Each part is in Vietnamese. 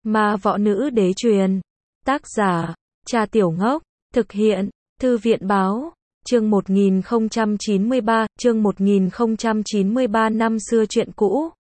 Ma võ nữ đế truyền. Tác giả, Cha Tiểu Ngốc. Thực hiện, Thư viện báo. Chương 1093, chương 1093 năm xưa chuyện cũ.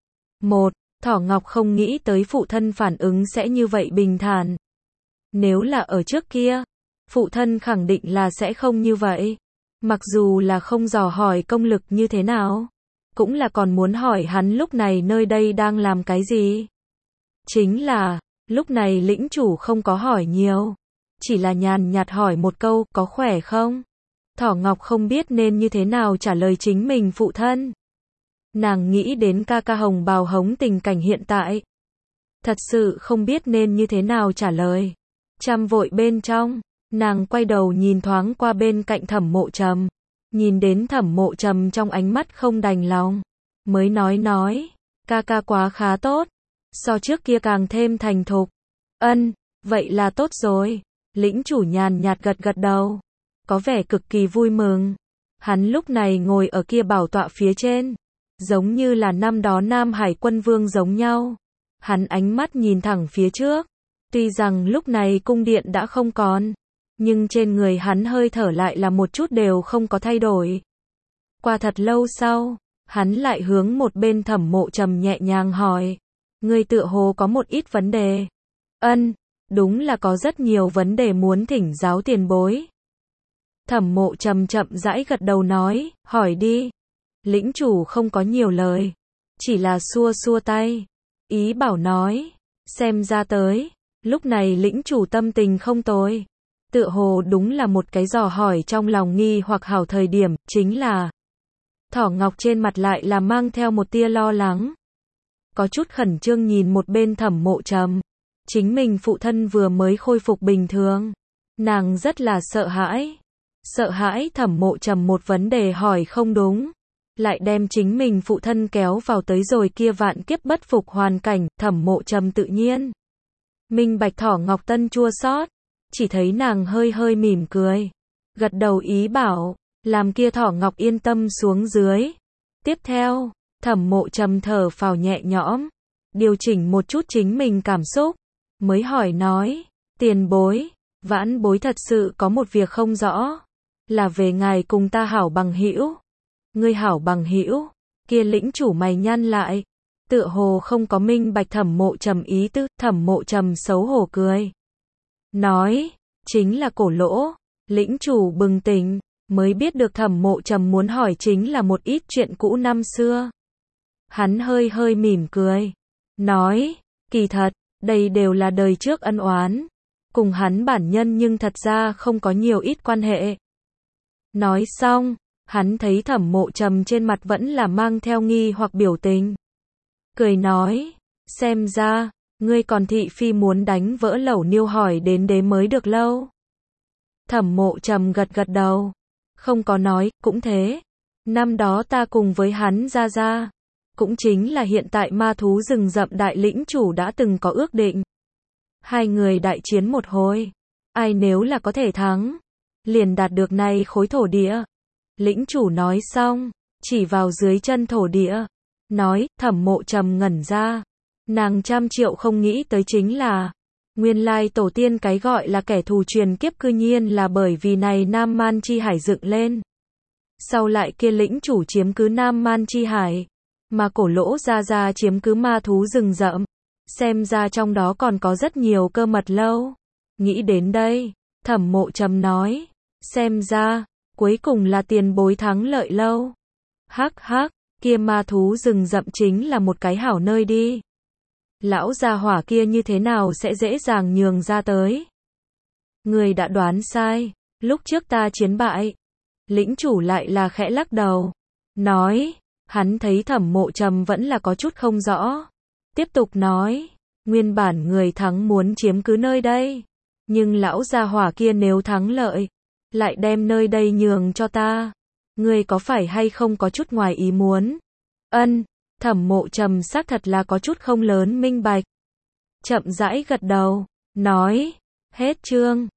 1. Thỏ Ngọc không nghĩ tới phụ thân phản ứng sẽ như vậy bình thản. Nếu là ở trước kia, phụ thân khẳng định là sẽ không như vậy. Mặc dù là không dò hỏi công lực như thế nào, cũng là còn muốn hỏi hắn lúc này nơi đây đang làm cái gì. Chính là, lúc này lĩnh chủ không có hỏi nhiều, chỉ là nhàn nhạt hỏi một câu, có khỏe không? Thỏ Ngọc không biết nên như thế nào trả lời chính mình phụ thân. Nàng nghĩ đến ca ca Hồng Bào Hống tình cảnh hiện tại. Thật sự không biết nên như thế nào trả lời. Trăm vội bên trong, nàng quay đầu nhìn thoáng qua bên cạnh Thẩm Mộ Trầm. Nhìn đến Thẩm Mộ Trầm trong ánh mắt không đành lòng. Mới nói, ca ca quá khá tốt. So trước kia càng thêm thành thục. Ân, vậy là tốt rồi. Lĩnh chủ nhàn nhạt gật gật đầu. Có vẻ cực kỳ vui mừng. Hắn lúc này ngồi ở kia bảo tọa phía trên. Giống như là năm đó Nam Hải Quân Vương giống nhau. Hắn ánh mắt nhìn thẳng phía trước. Tuy rằng lúc này cung điện đã không còn, nhưng trên người hắn hơi thở lại là một chút đều không có thay đổi. Qua thật lâu sau, hắn lại hướng một bên Thẩm Mộ Trầm nhẹ nhàng hỏi. Ngươi tựa hồ có một ít vấn đề. Ân, đúng là có rất nhiều vấn đề muốn thỉnh giáo tiền bối. Thẩm Mộ Trầm chậm rãi gật đầu nói, hỏi đi. Lĩnh chủ không có nhiều lời, chỉ là xua xua tay, ý bảo nói, xem ra tới, lúc này lĩnh chủ tâm tình không tồi. Tựa hồ đúng là một cái dò hỏi trong lòng nghi hoặc hảo thời điểm, chính là Thỏ Ngọc trên mặt lại là mang theo một tia lo lắng. Có chút khẩn trương nhìn một bên Thẩm Mộ Trầm. Chính mình phụ thân vừa mới khôi phục bình thường. Nàng rất là sợ hãi. Sợ hãi Thẩm Mộ Trầm một vấn đề hỏi không đúng, lại đem chính mình phụ thân kéo vào tới rồi kia vạn kiếp bất phục hoàn cảnh. Thẩm Mộ Trầm tự nhiên minh bạch Thỏ Ngọc tân chua xót, chỉ thấy nàng hơi hơi mỉm cười, gật đầu ý bảo, làm kia Thỏ Ngọc yên tâm xuống dưới. Tiếp theo, Thẩm Mộ Trầm thở phào nhẹ nhõm, điều chỉnh một chút chính mình cảm xúc, mới hỏi nói, tiền bối, vãn bối thật sự có một việc không rõ, là về ngài cùng ta hảo bằng hữu. Ngươi hảo bằng hữu? Kia lĩnh chủ mày nhăn lại, tựa hồ không có minh bạch Thẩm Mộ Trầm ý tứ. Thẩm Mộ Trầm xấu hổ cười, nói, chính là Cổ Lỗ. Lĩnh chủ bừng tỉnh, mới biết được Thẩm Mộ Trầm muốn hỏi chính là một ít chuyện cũ năm xưa. Hắn hơi hơi mỉm cười, nói, kỳ thật, đây đều là đời trước ân oán, cùng hắn bản nhân nhưng thật ra không có nhiều ít quan hệ. Nói xong, hắn thấy Thẩm Mộ Trầm trên mặt vẫn là mang theo nghi hoặc biểu tình. Cười nói, xem ra, ngươi còn thị phi muốn đánh vỡ lẩu niêu hỏi đến đế mới được lâu. Thẩm Mộ Trầm gật gật đầu, không có nói, cũng thế. Năm đó ta cùng với hắn ra, cũng chính là hiện tại ma thú rừng rậm đại lĩnh chủ đã từng có ước định. Hai người đại chiến một hồi, ai nếu là có thể thắng, liền đạt được này khối thổ địa. Lĩnh chủ nói xong, chỉ vào dưới chân thổ địa, nói. Thẩm Mộ Trầm ngẩn ra, nàng trăm triệu không nghĩ tới chính là, nguyên lai tổ tiên cái gọi là kẻ thù truyền kiếp cư nhiên là bởi vì này Nam Man Chi Hải dựng lên. Sau lại kia lĩnh chủ chiếm cứ Nam Man Chi Hải, mà Cổ Lỗ ra chiếm cứ ma thú rừng rậm. Xem ra trong đó còn có rất nhiều cơ mật lâu. Nghĩ đến đây, Thẩm Mộ Trầm nói, xem ra, cuối cùng là tiền bối thắng lợi lâu. Hắc hắc, kia ma thú rừng rậm chính là một cái hảo nơi đi. Lão gia hỏa kia như thế nào sẽ dễ dàng nhường ra tới? Người đã đoán sai, lúc trước ta chiến bại. Lĩnh chủ lại là khẽ lắc đầu, nói, hắn thấy Thẩm Mộ Trầm vẫn là có chút không rõ. Tiếp tục nói, nguyên bản người thắng muốn chiếm cứ nơi đây, nhưng lão gia hỏa kia nếu thắng lợi, lại đem nơi đây nhường cho ta. Ngươi có phải hay không có chút ngoài ý muốn? Ân, Thẩm Mộ Trầm xác thật là có chút không lớn minh bạch. Chậm rãi gật đầu, nói, hết chương.